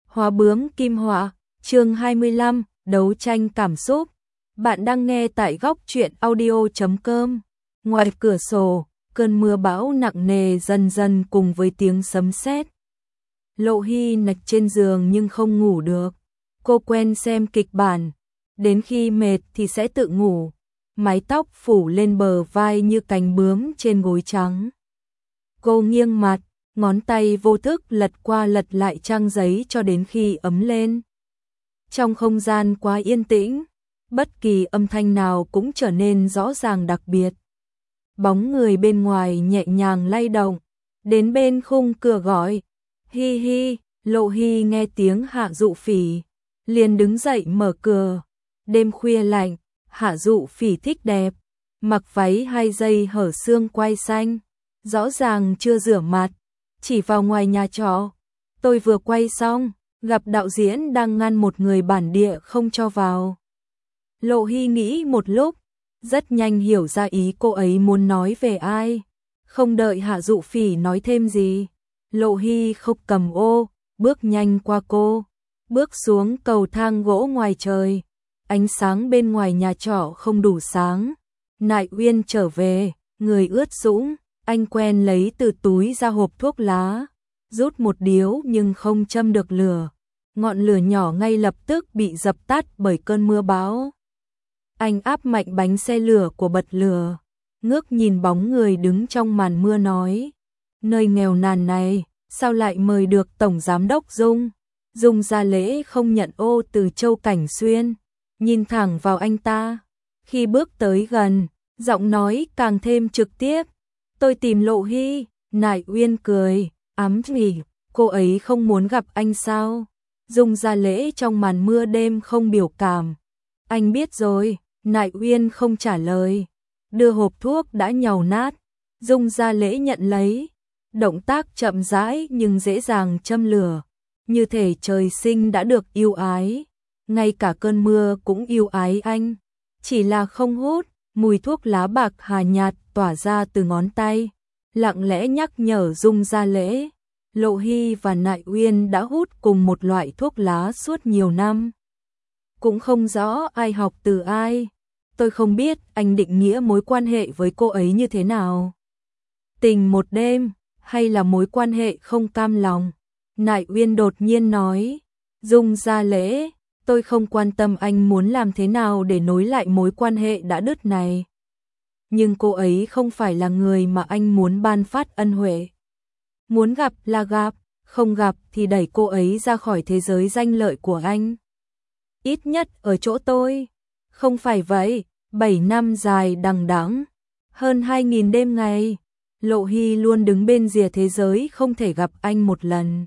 Hóa bướm kim họa, chương 25, đấu tranh cảm xúc. Bạn đang nghe tại góc truyện audio.com. Ngoài cửa sổ, cơn mưa bão nặng nề dần dần cùng với tiếng sấm sét. Lộ Hy nằm trên giường nhưng không ngủ được. Cô quen xem kịch bản, đến khi mệt thì sẽ tự ngủ. Mái tóc phủ lên bờ vai như cánh bướm trên gối trắng. Cô nghiêng mặt, ngón tay vô thức lật qua lật lại trang giấy cho đến khi ấm lên. Trong không gian quá yên tĩnh, bất kỳ âm thanh nào cũng trở nên rõ ràng đặc biệt. Bóng người bên ngoài nhẹ nhàng lay động, đến bên khung cửa gọi, hi hi. Lộ Hy nghe tiếng Hạ Dụ Phỉ, liền đứng dậy mở cửa. Đêm khuya lạnh, Hạ Dụ Phỉ thích đẹp, mặc váy 2 dây hở xương quai xanh, rõ ràng chưa rửa mặt, chỉ vào ngoài nhà trọ. Tôi vừa quay xong, gặp đạo diễn đang ngăn một người bản địa không cho vào. Lộ Hy nghĩ một lúc, rất nhanh hiểu ra ý cô ấy muốn nói về ai. Không đợi Hạ Dụ Phỉ nói thêm gì, Lộ Hy không cầm ô, bước nhanh qua cô, bước xuống cầu thang gỗ ngoài trời. Ánh sáng bên ngoài nhà trọ không đủ sáng. Nại Uyên trở về, người ướt sũng, anh quen lấy từ túi ra hộp thuốc lá, rút một điếu nhưng không châm được lửa. Ngọn lửa nhỏ ngay lập tức bị dập tắt bởi cơn mưa bão. Anh áp mạnh bánh xe lửa của bật lửa, ngước nhìn bóng người đứng trong màn mưa nói, nơi nghèo nàn này, sao lại mời được Tổng Giám đốc Dung? Dung ra lễ không nhận ô từ Châu Cảnh Xuyên, nhìn thẳng vào anh ta. Khi bước tới gần, giọng nói càng thêm trực tiếp. Tôi tìm Lộ Hy. Nại Uyên cười, ám chỉ, cô ấy không muốn gặp anh sao? Dung ra lễ trong màn mưa đêm không biểu cảm. Anh biết rồi. Nại Uyên không trả lời, đưa hộp thuốc đã nhàu nát. Dung ra lễ nhận lấy, động tác chậm rãi nhưng dễ dàng châm lửa, như thể trời sinh đã được yêu ái. Ngay cả cơn mưa cũng yêu ái anh, chỉ là không hút. Mùi thuốc lá bạc hà nhạt tỏa ra từ ngón tay, lặng lẽ nhắc nhở Dung ra lễ. Lộ Hy và Nại Uyên đã hút cùng một loại thuốc lá suốt nhiều năm. Cũng không rõ ai học từ ai. Tôi không biết anh định nghĩa mối quan hệ với cô ấy như thế nào. Tình một đêm, hay là mối quan hệ không cam lòng? Nại Uyên đột nhiên nói. Dung ra lễ, tôi không quan tâm anh muốn làm thế nào để nối lại mối quan hệ đã đứt này. Nhưng cô ấy không phải là người mà anh muốn ban phát ân huệ. Muốn gặp là gặp, không gặp thì đẩy cô ấy ra khỏi thế giới danh lợi của anh. Ít nhất ở chỗ tôi. Không phải vậy, 7 năm dài đằng đẵng, hơn 2.000 đêm ngày, Lộ Hy luôn đứng bên rìa thế giới không thể gặp anh một lần.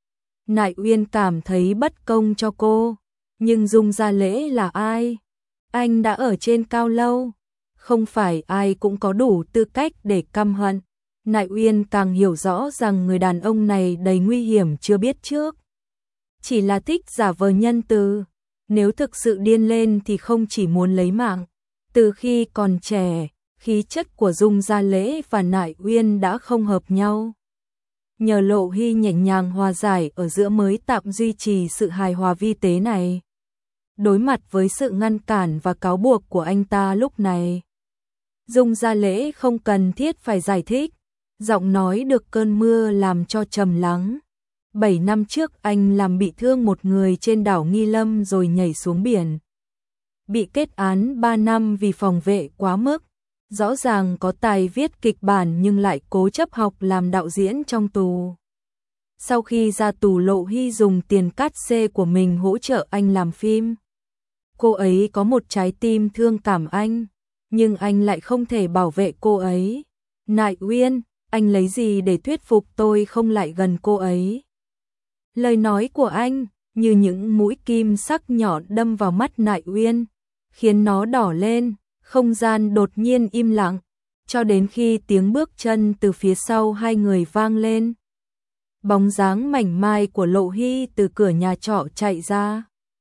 Nại Uyên cảm thấy bất công cho cô, nhưng Dung ra lễ là ai? Anh đã ở trên cao lâu, không phải ai cũng có đủ tư cách để căm hận. Nại Uyên càng hiểu rõ rằng người đàn ông này đầy nguy hiểm chưa biết trước. Chỉ là thích giả vờ nhân từ, nếu thực sự điên lên thì không chỉ muốn lấy mạng. Từ khi còn trẻ, khí chất của Dung ra lễ và Nại Uyên đã không hợp nhau. Nhờ Lộ Hy nhẹ nhàng hòa giải ở giữa mới tạm duy trì sự hài hòa vi tế này. Đối mặt với sự ngăn cản và cáo buộc của anh ta lúc này, Dung ra lễ không cần thiết phải giải thích, giọng nói được cơn mưa làm cho trầm lắng. 7 năm trước anh làm bị thương một người trên đảo Nghi Lâm rồi nhảy xuống biển. Bị kết án 3 năm vì phòng vệ quá mức. Rõ ràng có tài viết kịch bản nhưng lại cố chấp học làm đạo diễn trong tù. Sau khi ra tù, Lộ Hy dùng tiền cát xê của mình hỗ trợ anh làm phim. Cô ấy có một trái tim thương cảm anh, nhưng anh lại không thể bảo vệ cô ấy. Nại Uyên, anh lấy gì để thuyết phục tôi không lại gần cô ấy? Lời nói của anh như những mũi kim sắc nhọn đâm vào mắt Nại Uyên, khiến nó đỏ lên. Không gian đột nhiên im lặng, cho đến khi tiếng bước chân từ phía sau hai người vang lên. Bóng dáng mảnh mai của Lộ Hy từ cửa nhà trọ chạy ra.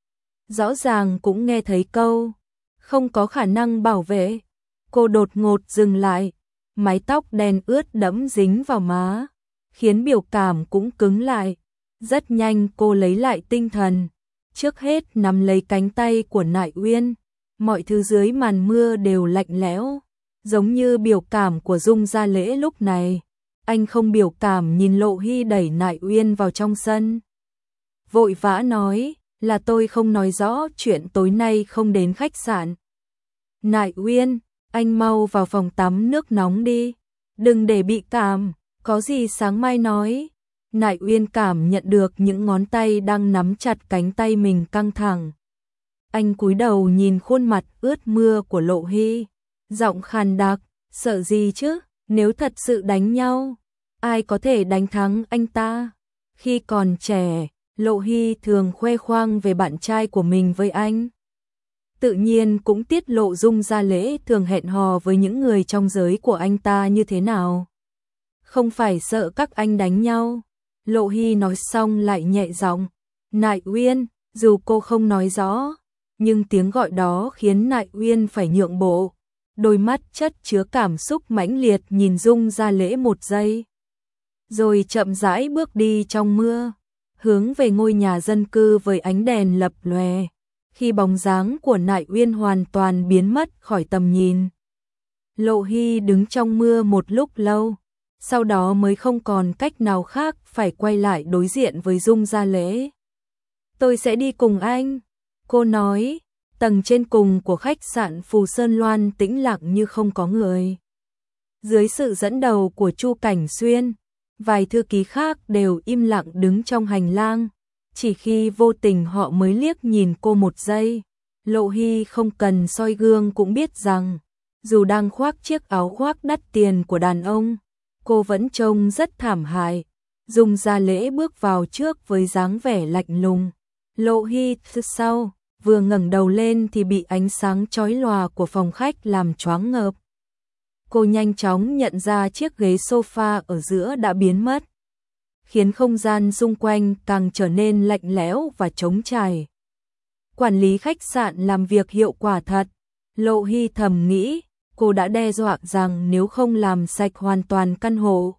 Rõ ràng cũng nghe thấy câu, không có khả năng bảo vệ. Cô đột ngột dừng lại, mái tóc đen ướt đẫm dính vào má, khiến biểu cảm cũng cứng lại. Rất nhanh cô lấy lại tinh thần, trước hết nắm lấy cánh tay của Nại Uyên, mọi thứ dưới màn mưa đều lạnh lẽo, giống như biểu cảm của Dung Gia Lễ lúc này. Anh không biểu cảm nhìn Lộ Hy đẩy Nại Uyên vào trong sân. Vội vã nói, là tôi không nói rõ chuyện tối nay không đến khách sạn. Nại Uyên, anh mau vào phòng tắm nước nóng đi, đừng để bị cảm, có gì sáng mai nói. Nại Uyên cảm nhận được những ngón tay đang nắm chặt cánh tay mình căng thẳng. Anh cúi đầu nhìn khuôn mặt ướt mưa của Lộ Hy, giọng khàn đặc, sợ gì chứ, nếu thật sự đánh nhau, ai có thể đánh thắng anh ta. Khi còn trẻ, Lộ Hy thường khoe khoang về bạn trai của mình với anh. Tự nhiên cũng tiết lộ Dung Gia Lễ thường hẹn hò với những người trong giới của anh ta như thế nào. Không phải sợ các anh đánh nhau. Lộ Hy nói xong lại nhẹ giọng, Nại Uyên, dù cô không nói rõ, nhưng tiếng gọi đó khiến Nại Uyên phải nhượng bộ. Đôi mắt chất chứa cảm xúc mãnh liệt nhìn Dung Gia Lễ một giây, rồi chậm rãi bước đi trong mưa, hướng về ngôi nhà dân cư với ánh đèn lập lòe. Khi bóng dáng của Nại Uyên hoàn toàn biến mất khỏi tầm nhìn, Lộ Hy đứng trong mưa một lúc lâu, sau đó mới không còn cách nào khác phải quay lại đối diện với Dung Gia Lễ. Tôi sẽ đi cùng anh, cô nói. Tầng trên cùng của khách sạn Phù Sơn Loan tĩnh lặng như không có người. Dưới sự dẫn đầu của Chu Cảnh Xuyên, vài thư ký khác đều im lặng đứng trong hành lang. Chỉ khi vô tình họ mới liếc nhìn cô một giây. Lộ Hy không cần soi gương cũng biết rằng, dù đang khoác chiếc áo khoác đắt tiền của đàn ông, cô vẫn trông rất thảm hại. Dung Gia Lễ bước vào trước với dáng vẻ lạnh lùng. Lộ Hy sau, vừa ngẩng đầu lên thì bị ánh sáng chói lòa của phòng khách làm choáng ngợp. Cô nhanh chóng nhận ra chiếc ghế sofa ở giữa đã biến mất, khiến không gian xung quanh càng trở nên lạnh lẽo và trống trải. Quản lý khách sạn làm việc hiệu quả thật. Lộ Hy thầm nghĩ, cô đã đe dọa rằng nếu không làm sạch hoàn toàn căn hộ,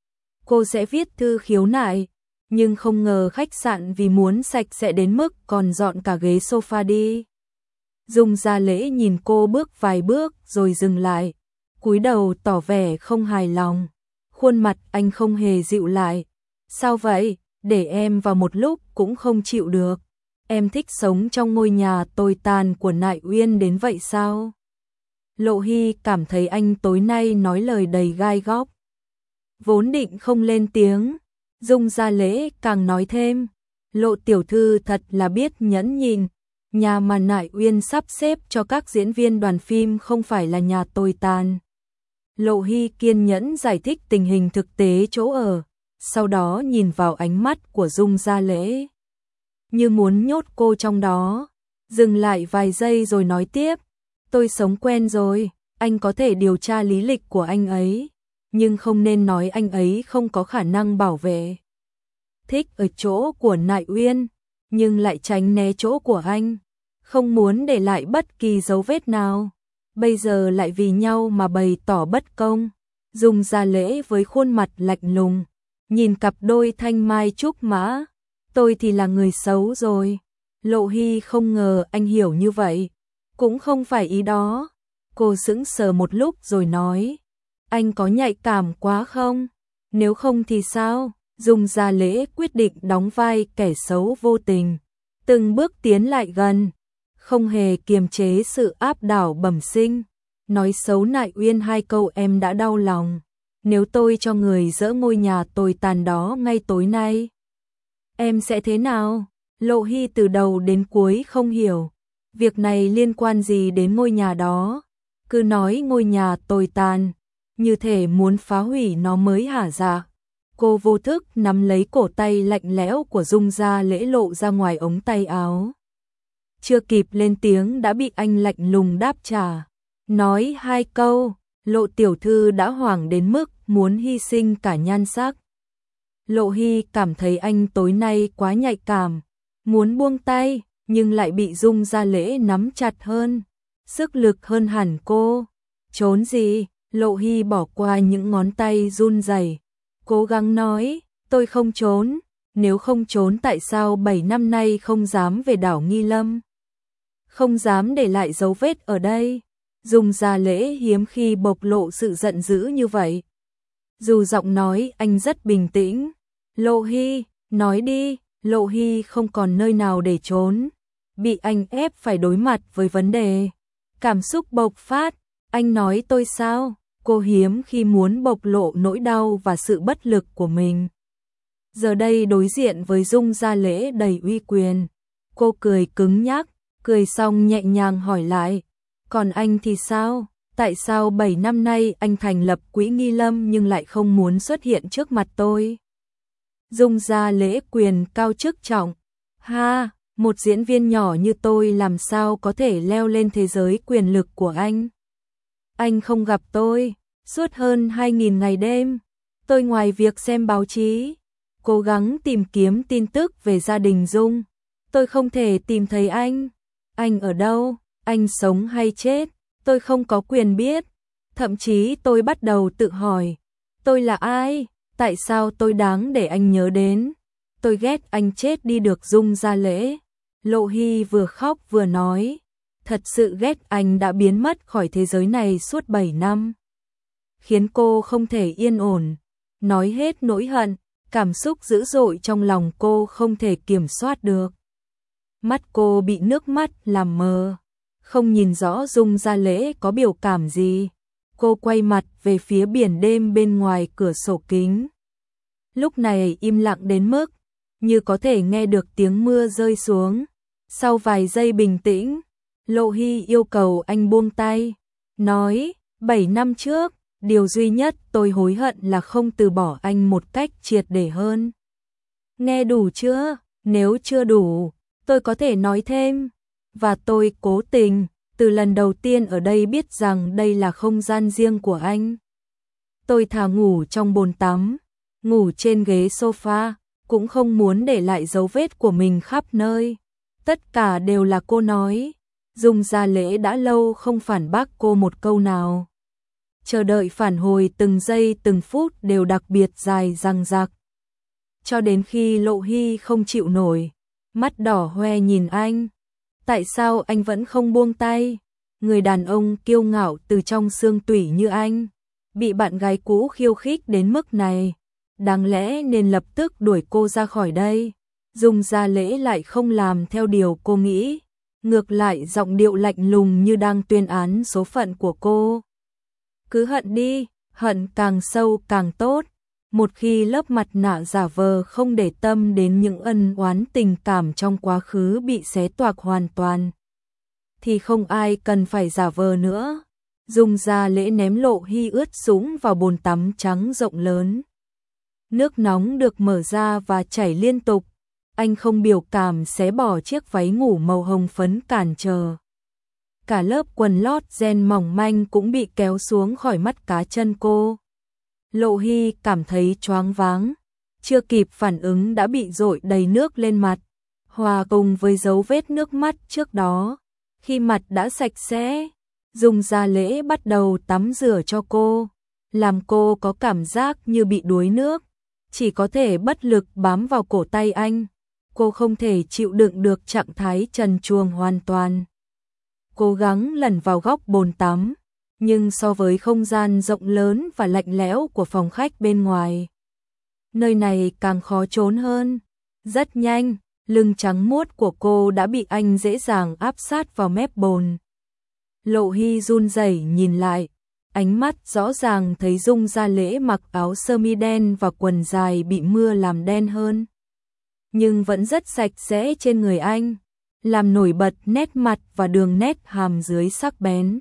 cô sẽ viết thư khiếu nại. Nhưng không ngờ khách sạn vì muốn sạch sẽ đến mức còn dọn cả ghế sofa đi. Dung Gia Lễ nhìn cô bước vài bước rồi dừng lại, cúi đầu tỏ vẻ không hài lòng. Khuôn mặt anh không hề dịu lại. Sao vậy, để em vào một lúc cũng không chịu được. Em thích sống trong ngôi nhà tồi tàn của Nại Uyên đến vậy sao? Lộ Hy cảm thấy anh tối nay nói lời đầy gai góc. Vốn định không lên tiếng, Dung Gia Lễ càng nói thêm, Lộ tiểu thư thật là biết nhẫn nhịn, nhà mà Nại Uyên sắp xếp cho các diễn viên đoàn phim không phải là nhà tồi tàn. Lộ Hy kiên nhẫn giải thích tình hình thực tế chỗ ở, sau đó nhìn vào ánh mắt của Dung Gia Lễ, như muốn nhốt cô trong đó. Dừng lại vài giây rồi nói tiếp, tôi sống quen rồi, anh có thể điều tra lý lịch của anh ấy, nhưng không nên nói anh ấy không có khả năng bảo vệ. Thích ở chỗ của Nại Uyên, nhưng lại tránh né chỗ của anh, không muốn để lại bất kỳ dấu vết nào. Bây giờ lại vì nhau mà bày tỏ bất công. Dung Gia Lễ với khuôn mặt lạnh lùng, nhìn cặp đôi thanh mai trúc mã. Tôi thì là người xấu rồi. Lộ Hy không ngờ anh hiểu như vậy. Cũng không phải ý đó. Cô sững sờ một lúc rồi nói, anh có nhạy cảm quá không? Nếu không thì sao? Dung Gia Lễ quyết định đóng vai kẻ xấu vô tình, từng bước tiến lại gần, không hề kiềm chế sự áp đảo bẩm sinh. Nói xấu Nại Uyên 2 câu em đã đau lòng. Nếu tôi cho người dỡ ngôi nhà tồi tàn đó ngay tối nay, em sẽ thế nào? Lộ Hy từ đầu đến cuối không hiểu, việc này liên quan gì đến ngôi nhà đó? Cứ nói ngôi nhà tồi tàn, như thể muốn phá hủy nó mới hả dạ. Cô vô thức nắm lấy cổ tay lạnh lẽo của Dung Gia Lễ lộ ra ngoài ống tay áo. Chưa kịp lên tiếng đã bị anh lạnh lùng đáp trả. Nói 2 câu, Lộ tiểu thư đã hoảng đến mức muốn hy sinh cả nhan sắc. Lộ Hy cảm thấy anh tối nay quá nhạy cảm, muốn buông tay, nhưng lại bị Dung Gia Lễ nắm chặt hơn, sức lực hơn hẳn cô. Trốn gì? Lộ Hy bỏ qua những ngón tay run rẩy, cố gắng nói, tôi không trốn, nếu không trốn tại sao 7 năm nay không dám về đảo Nghi Lâm? Không dám để lại dấu vết ở đây. Dung Gia Lễ hiếm khi bộc lộ sự giận dữ như vậy. Dù giọng nói anh rất bình tĩnh. Lộ Hy, nói đi. Lộ Hy không còn nơi nào để trốn. Bị anh ép phải đối mặt với vấn đề. Cảm xúc bộc phát. Anh nói tôi sao? Cô hiếm khi muốn bộc lộ nỗi đau và sự bất lực của mình. Giờ đây đối diện với Dung Gia Lễ đầy uy quyền. Cô cười cứng nhắc, cười xong nhẹ nhàng hỏi lại. Còn anh thì sao? Tại sao 7 năm nay anh thành lập quỹ Nghi Lâm nhưng lại không muốn xuất hiện trước mặt tôi? Dung Gia Lễ quyền cao chức trọng. Ha, một diễn viên nhỏ như tôi làm sao có thể leo lên thế giới quyền lực của anh? Anh không gặp tôi, suốt hơn 2.000 ngày đêm. Tôi ngoài việc xem báo chí, cố gắng tìm kiếm tin tức về gia đình Dung. Tôi không thể tìm thấy anh. Anh ở đâu? Anh sống hay chết? Tôi không có quyền biết. Thậm chí tôi bắt đầu tự hỏi. Tôi là ai? Tại sao tôi đáng để anh nhớ đến? Tôi ghét anh chết đi được. Dung Gia Lễ. Lộ Hy vừa khóc vừa nói. Thật sự ghét anh đã biến mất khỏi thế giới này suốt 7 năm. Khiến cô không thể yên ổn. Nói hết nỗi hận, cảm xúc dữ dội trong lòng cô không thể kiểm soát được. Mắt cô bị nước mắt làm mờ. Không nhìn rõ Dung Gia Lễ có biểu cảm gì. Cô quay mặt về phía biển đêm bên ngoài cửa sổ kính. Lúc này im lặng đến mức như có thể nghe được tiếng mưa rơi xuống. Sau vài giây bình tĩnh, Lộ Hy yêu cầu anh buông tay. Nói, 7 năm trước, điều duy nhất tôi hối hận là không từ bỏ anh một cách triệt để hơn. Nghe đủ chưa? Nếu chưa đủ, tôi có thể nói thêm. Và tôi cố tình, từ lần đầu tiên ở đây biết rằng đây là không gian riêng của anh. Tôi thà ngủ trong bồn tắm, ngủ trên ghế sofa, cũng không muốn để lại dấu vết của mình khắp nơi. Tất cả đều là cô nói. Dung Gia Lễ đã lâu không phản bác cô một câu nào. Chờ đợi phản hồi từng giây từng phút đều đặc biệt dài dằng dặc. Cho đến khi Lộ Hy không chịu nổi, mắt đỏ hoe nhìn anh. Tại sao anh vẫn không buông tay? Người đàn ông kiêu ngạo từ trong xương tủy như anh, bị bạn gái cũ khiêu khích đến mức này, đáng lẽ nên lập tức đuổi cô ra khỏi đây. Dung Gia Lễ lại không làm theo điều cô nghĩ, ngược lại giọng điệu lạnh lùng như đang tuyên án số phận của cô. Cứ hận đi, hận càng sâu càng tốt. Một khi lớp mặt nạ giả vờ không để tâm đến những ân oán tình cảm trong quá khứ bị xé toạc hoàn toàn, thì không ai cần phải giả vờ nữa. Dung Gia Lễ ném Lộ Hy ướt sũng vào bồn tắm trắng rộng lớn. Nước nóng được mở ra và chảy liên tục. Anh không biểu cảm xé bỏ chiếc váy ngủ màu hồng phấn cản trở. Cả lớp quần lót ren mỏng manh cũng bị kéo xuống khỏi mắt cá chân cô. Lộ Hy cảm thấy choáng váng, chưa kịp phản ứng đã bị dội đầy nước lên mặt, hòa cùng với dấu vết nước mắt trước đó. Khi mặt đã sạch sẽ, Dung Gia Lễ bắt đầu tắm rửa cho cô, làm cô có cảm giác như bị đuối nước, chỉ có thể bất lực bám vào cổ tay anh. Cô không thể chịu đựng được trạng thái trần truồng hoàn toàn. Cố gắng lẩn vào góc bồn tắm, nhưng so với không gian rộng lớn và lạnh lẽo của phòng khách bên ngoài, nơi này càng khó trốn hơn. Rất nhanh, lưng trắng muốt của cô đã bị anh dễ dàng áp sát vào mép bồn. Lộ Hy run rẩy nhìn lại, ánh mắt rõ ràng thấy Dung Gia Lễ mặc áo sơ mi đen và quần dài bị mưa làm đen hơn, nhưng vẫn rất sạch sẽ trên người anh, làm nổi bật nét mặt và đường nét hàm dưới sắc bén.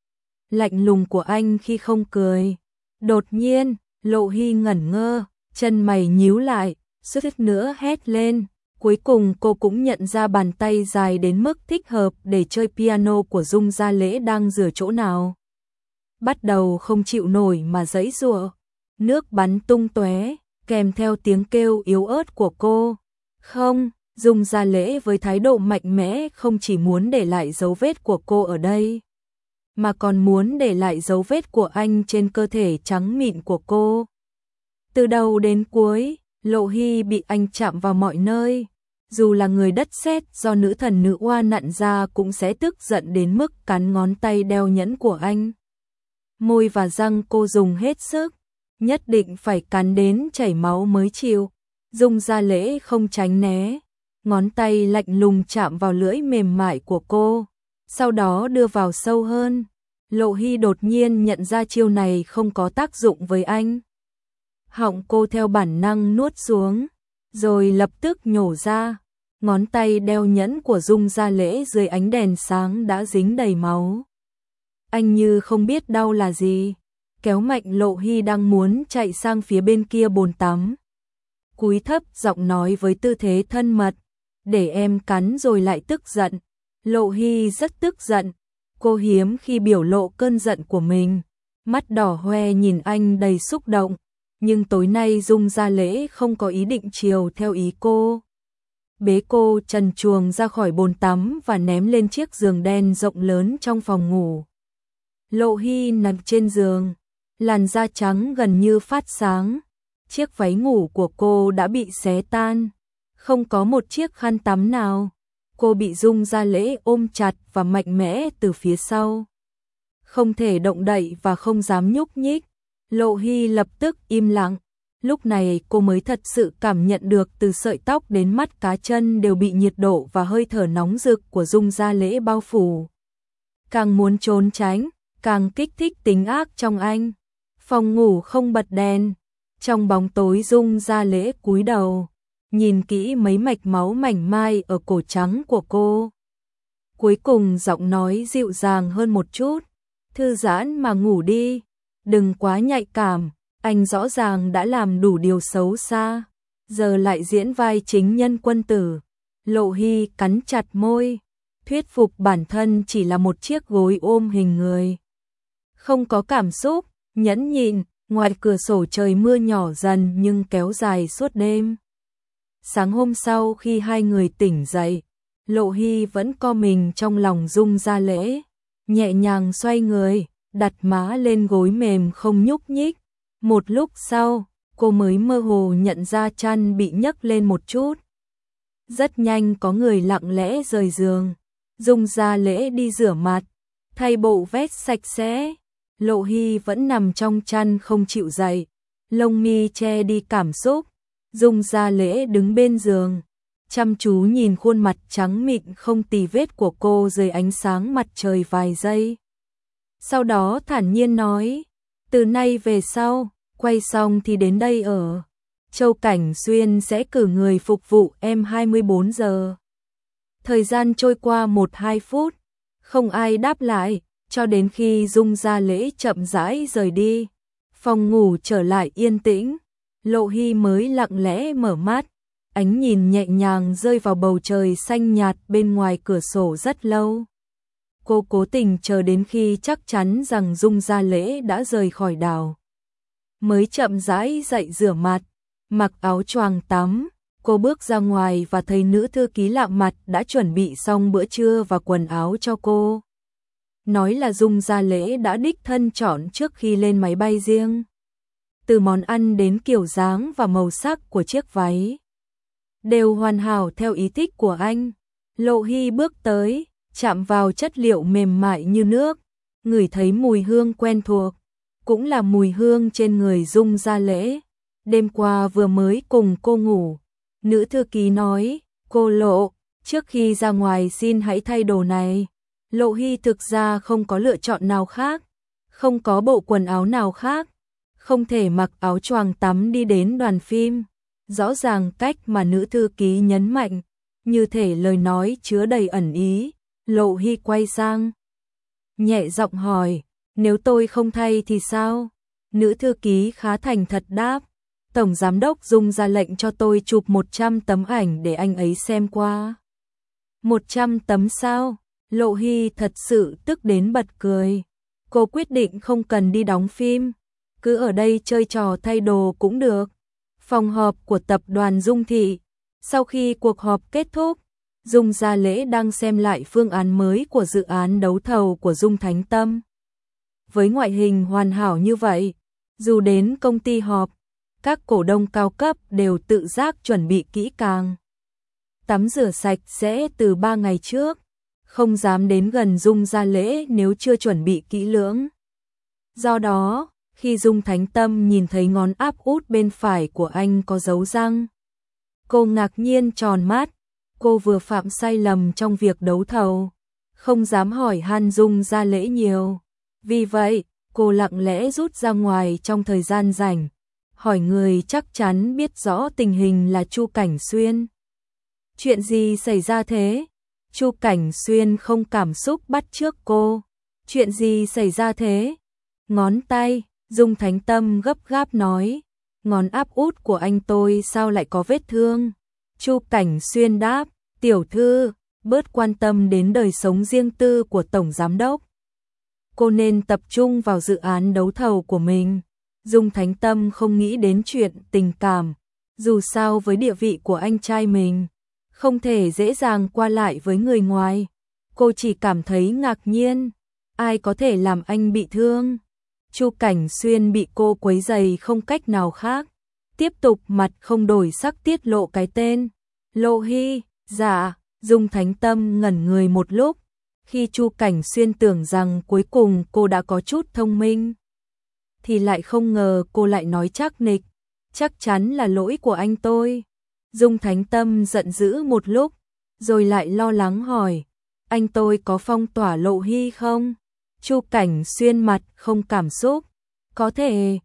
Lạnh lùng của anh khi không cười. Đột nhiên, Lộ Hy ngẩn ngơ, chân mày nhíu lại, suýt nữa hét lên. Cuối cùng cô cũng nhận ra bàn tay dài đến mức thích hợp để chơi piano của Dung Gia Lễ đang rửa chỗ nào. Bắt đầu không chịu nổi mà giãy giụa, nước bắn tung tóe, kèm theo tiếng kêu yếu ớt của cô. Không, Dung Gia Lễ với thái độ mạnh mẽ không chỉ muốn để lại dấu vết của cô ở đây, mà còn muốn để lại dấu vết của anh trên cơ thể trắng mịn của cô. Từ đầu đến cuối, Lộ Hy bị anh chạm vào mọi nơi. Dù là người đất sét do nữ thần nữ oa nặn ra cũng sẽ tức giận đến mức cắn ngón tay đeo nhẫn của anh. Môi và răng cô dùng hết sức, nhất định phải cắn đến chảy máu mới chịu. Dung Gia Lễ không tránh né, ngón tay lạnh lùng chạm vào lưỡi mềm mại của cô, sau đó đưa vào sâu hơn. Lộ Hy đột nhiên nhận ra chiêu này không có tác dụng với anh. Họng cô theo bản năng nuốt xuống, rồi lập tức nhổ ra. Ngón tay đeo nhẫn của Dung Gia Lễ dưới ánh đèn sáng đã dính đầy máu. Anh như không biết đau là gì, kéo mạnh Lộ Hy đang muốn chạy sang phía bên kia bồn tắm. Cúi thấp giọng nói với tư thế thân mật, để em cắn rồi lại tức giận. Lộ Hy rất tức giận, cô hiếm khi biểu lộ cơn giận của mình, mắt đỏ hoe nhìn anh đầy xúc động, nhưng tối nay Dung Gia Lễ không có ý định chiều theo ý cô. Bế cô trần truồng ra khỏi bồn tắm và ném lên chiếc giường đen rộng lớn trong phòng ngủ. Lộ Hy nằm trên giường, làn da trắng gần như phát sáng. Chiếc váy ngủ của cô đã bị xé tan, không có một chiếc khăn tắm nào. Cô bị Dung Gia Lễ ôm chặt và mạnh mẽ từ phía sau. Không thể động đậy và không dám nhúc nhích. Lộ Hy lập tức im lặng. Lúc này cô mới thật sự cảm nhận được từ sợi tóc đến mắt cá chân đều bị nhiệt độ và hơi thở nóng rực của Dung Gia Lễ bao phủ. Càng muốn trốn tránh, càng kích thích tính ác trong anh. Phòng ngủ không bật đèn. Trong bóng tối Dung Gia Lễ cúi đầu, nhìn kỹ mấy mạch máu mảnh mai ở cổ trắng của cô. Cuối cùng giọng nói dịu dàng hơn một chút, thư giãn mà ngủ đi, đừng quá nhạy cảm, anh rõ ràng đã làm đủ điều xấu xa, giờ lại diễn vai chính nhân quân tử. Lộ Hy cắn chặt môi, thuyết phục bản thân chỉ là một chiếc gối ôm hình người. Không có cảm xúc, nhẫn nhịn. Ngoài cửa sổ trời mưa nhỏ dần nhưng kéo dài suốt đêm. Sáng hôm sau khi hai người tỉnh dậy, Lộ Hy vẫn co mình trong lòng Dung Gia Lễ, nhẹ nhàng xoay người, đặt má lên gối mềm không nhúc nhích. Một lúc sau, cô mới mơ hồ nhận ra chăn bị nhấc lên một chút. Rất nhanh có người lặng lẽ rời giường. Dung Gia Lễ đi rửa mặt, thay bộ vest sạch sẽ. Lộ Hy vẫn nằm trong chăn không chịu dậy, lông mi che đi cảm xúc. Dung Gia Lễ đứng bên giường, chăm chú nhìn khuôn mặt trắng mịn không tì vết của cô dưới ánh sáng mặt trời vài giây. Sau đó thản nhiên nói, từ nay về sau, quay xong thì đến đây ở. Châu Cảnh Xuyên sẽ cử người phục vụ em 24 giờ. Thời gian trôi qua 1-2 phút, không ai đáp lại. Cho đến khi Dung Gia Lễ chậm rãi rời đi, phòng ngủ trở lại yên tĩnh, Lộ Hy mới lặng lẽ mở mắt, ánh nhìn nhẹ nhàng rơi vào bầu trời xanh nhạt bên ngoài cửa sổ rất lâu. Cô cố tình chờ đến khi chắc chắn rằng Dung Gia Lễ đã rời khỏi đảo, mới chậm rãi dậy rửa mặt, mặc áo choàng tắm. Cô bước ra ngoài và thấy nữ thư ký lạ mặt đã chuẩn bị xong bữa trưa và quần áo cho cô. Nói là Dung Gia Lễ đã đích thân chọn trước khi lên máy bay riêng. Từ món ăn đến kiểu dáng và màu sắc của chiếc váy đều hoàn hảo theo ý thích của anh. Lộ Hy bước tới, chạm vào chất liệu mềm mại như nước, ngửi thấy mùi hương quen thuộc, cũng là mùi hương trên người Dung Gia Lễ. Đêm qua vừa mới cùng cô ngủ, nữ thư ký nói, cô Lộ, trước khi ra ngoài xin hãy thay đồ này. Lộ Hy thực ra không có lựa chọn nào khác, không có bộ quần áo nào khác, không thể mặc áo choàng tắm đi đến đoàn phim. Rõ ràng cách mà nữ thư ký nhấn mạnh, như thể lời nói chứa đầy ẩn ý. Lộ Hy quay sang, nhẹ giọng hỏi, nếu tôi không thay thì sao? Nữ thư ký khá thành thật đáp, Tổng Giám đốc Dung ra lệnh cho tôi chụp 100 tấm ảnh để anh ấy xem qua. 100 tấm sao? Lộ Hy thật sự tức đến bật cười. Cô quyết định không cần đi đóng phim, cứ ở đây chơi trò thay đồ cũng được. Phòng họp của tập đoàn Dung Thị. Sau khi cuộc họp kết thúc, Dung Gia Lễ đang xem lại phương án mới của dự án đấu thầu của Dung Thánh Tâm. Với ngoại hình hoàn hảo như vậy, dù đến công ty họp, các cổ đông cao cấp đều tự giác chuẩn bị kỹ càng. Tắm rửa sạch sẽ từ 3 ngày trước, không dám đến gần Dung Gia Lễ nếu chưa chuẩn bị kỹ lưỡng. Do đó, khi Dung Thánh Tâm nhìn thấy ngón áp út bên phải của anh có dấu răng, cô ngạc nhiên tròn mắt. Cô vừa phạm sai lầm trong việc đấu thầu, không dám hỏi han Dung Gia Lễ nhiều. Vì vậy, cô lặng lẽ rút ra ngoài trong thời gian rảnh, hỏi người chắc chắn biết rõ tình hình là Chu Cảnh Xuyên. Chuyện gì xảy ra thế? Chu Cảnh Xuyên không cảm xúc bắt chước cô. Chuyện gì xảy ra thế? Ngón tay, Dung Thánh Tâm gấp gáp nói. Ngón áp út của anh tôi sao lại có vết thương? Chu Cảnh Xuyên đáp, tiểu thư, bớt quan tâm đến đời sống riêng tư của tổng giám đốc. Cô nên tập trung vào dự án đấu thầu của mình. Dung Thánh Tâm không nghĩ đến chuyện tình cảm. Dù sao với địa vị của anh trai mình, không thể dễ dàng qua lại với người ngoài. Cô chỉ cảm thấy ngạc nhiên. Ai có thể làm anh bị thương? Chu Cảnh Xuyên bị cô quấy rầy không cách nào khác. Tiếp tục mặt không đổi sắc tiết lộ cái tên. Lộ Hy. Dạ. Dung Thánh Tâm ngẩn người một lúc. Khi Chu Cảnh Xuyên tưởng rằng cuối cùng cô đã có chút thông minh, thì lại không ngờ cô lại nói chắc nịch. Chắc chắn là lỗi của anh tôi. Dung Thánh Tâm giận dữ một lúc, rồi lại lo lắng hỏi, anh tôi có phong tỏa Lộ Hy không? Chu Cảnh Xuyên mặt không cảm xúc. Có thể.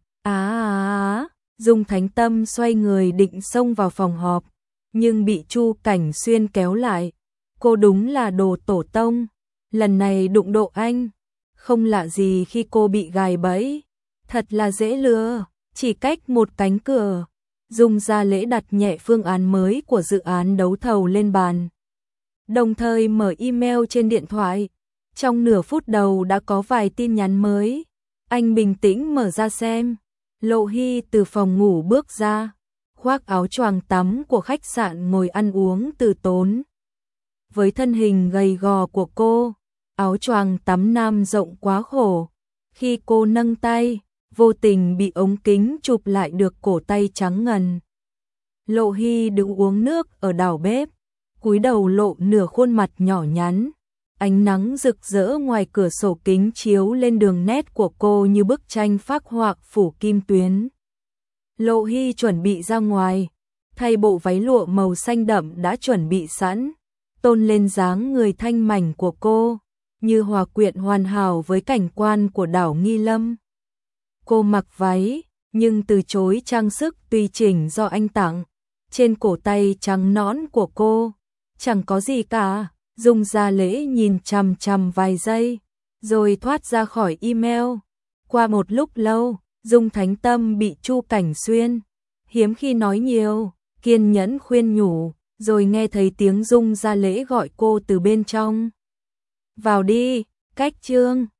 Dung Thánh Tâm xoay người định xông vào phòng họp, nhưng bị Chu Cảnh Xuyên kéo lại. Cô đúng là đồ tổ tông, lần này đụng độ anh. Không lạ gì khi cô bị gài bẫy. Thật là dễ lừa, chỉ cách một cánh cửa. Dung Gia Lễ đặt nhẹ phương án mới của dự án đấu thầu lên bàn, đồng thời mở email trên điện thoại. Trong nửa phút đầu đã có vài tin nhắn mới. Anh bình tĩnh mở ra xem. Lộ Hy từ phòng ngủ bước ra, khoác áo choàng tắm của khách sạn ngồi ăn uống từ tốn. Với thân hình gầy gò của cô, áo choàng tắm nam rộng quá khổ. Khi cô nâng tay, vô tình bị ống kính chụp lại được cổ tay trắng ngần. Lộ Hy đứng uống nước ở đảo bếp, cúi đầu lộ nửa khuôn mặt nhỏ nhắn. Ánh nắng rực rỡ ngoài cửa sổ kính chiếu lên đường nét của cô như bức tranh phác họa phủ kim tuyến. Lộ Hy chuẩn bị ra ngoài, thay bộ váy lụa màu xanh đậm đã chuẩn bị sẵn, tôn lên dáng người thanh mảnh của cô, như hòa quyện hoàn hảo với cảnh quan của đảo Nghi Lâm. Cô mặc váy, nhưng từ chối trang sức tùy chỉnh do anh tặng. Trên cổ tay trắng nõn của cô, chẳng có gì cả. Dung Gia Lễ nhìn chằm chằm vài giây, rồi thoát ra khỏi email. Qua một lúc lâu, Dung Thánh Tâm bị Chu Cảnh Xuyên, hiếm khi nói nhiều, kiên nhẫn khuyên nhủ, rồi nghe thấy tiếng Dung Gia Lễ gọi cô từ bên trong. Vào đi, cách chương.